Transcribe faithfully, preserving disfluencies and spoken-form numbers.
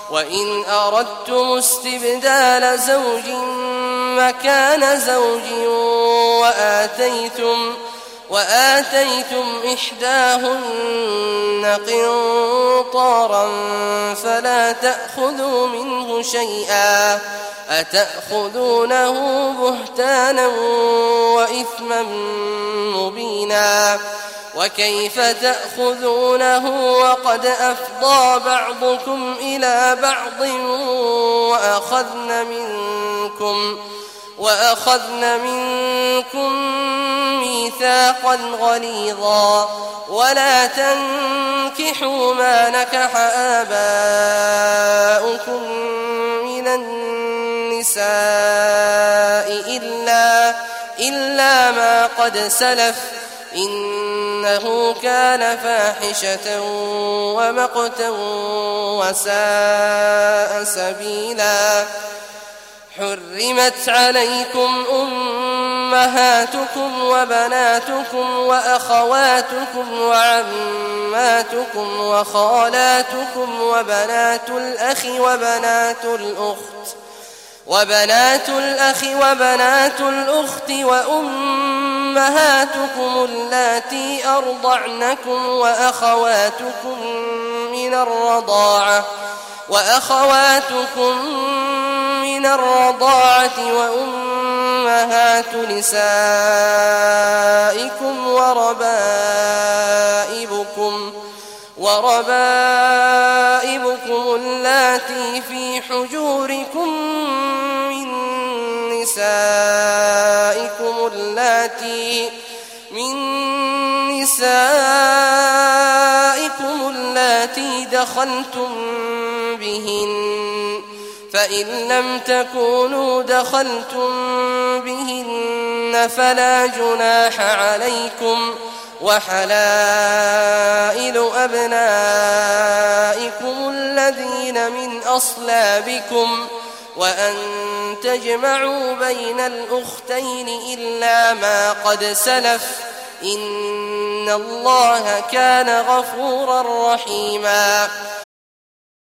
وإن أردتم استبدال زوج مكان زوج وآتيتم, وآتيتم إحداهن قنطارا فلا تأخذوا منه شيئا أتأخذونه بهتانا وإثما مبينا وكيف تأخذونه وقد أفضى بعضكم إلى بعض وأخذن منكم, وأخذن منكم ميثاقا غليظا ولا تنكحوا ما نكح آباؤكم من النساء إلا, إلا ما قد سلف إنه كان فاحشة ومقتا وساء سبيلا. حرمت عليكم أمهاتكم وبناتكم وأخواتكم وعماتكم وخالاتكم وبنات الأخ وبنات الأخت وبنات الأخ وبنات الأخت وأمهاتكم اللاتي أرضعنكم وأخواتكم من الرضاعة وأخواتكم من الرضاعة وأمهات نسائكم وربائبكم وربائبكم اللاتي في حجوركم من نسائكم اللاتي من نسائكم اللاتي دخلتم بهن فإن لم تكونوا دخلتم بهن فلا جناح عليكم وحلائل أبنائكم الذين من أصلابكم وأن تجمعوا بين الأختين إلا ما قد سلف إن الله كان غفورا رحيما.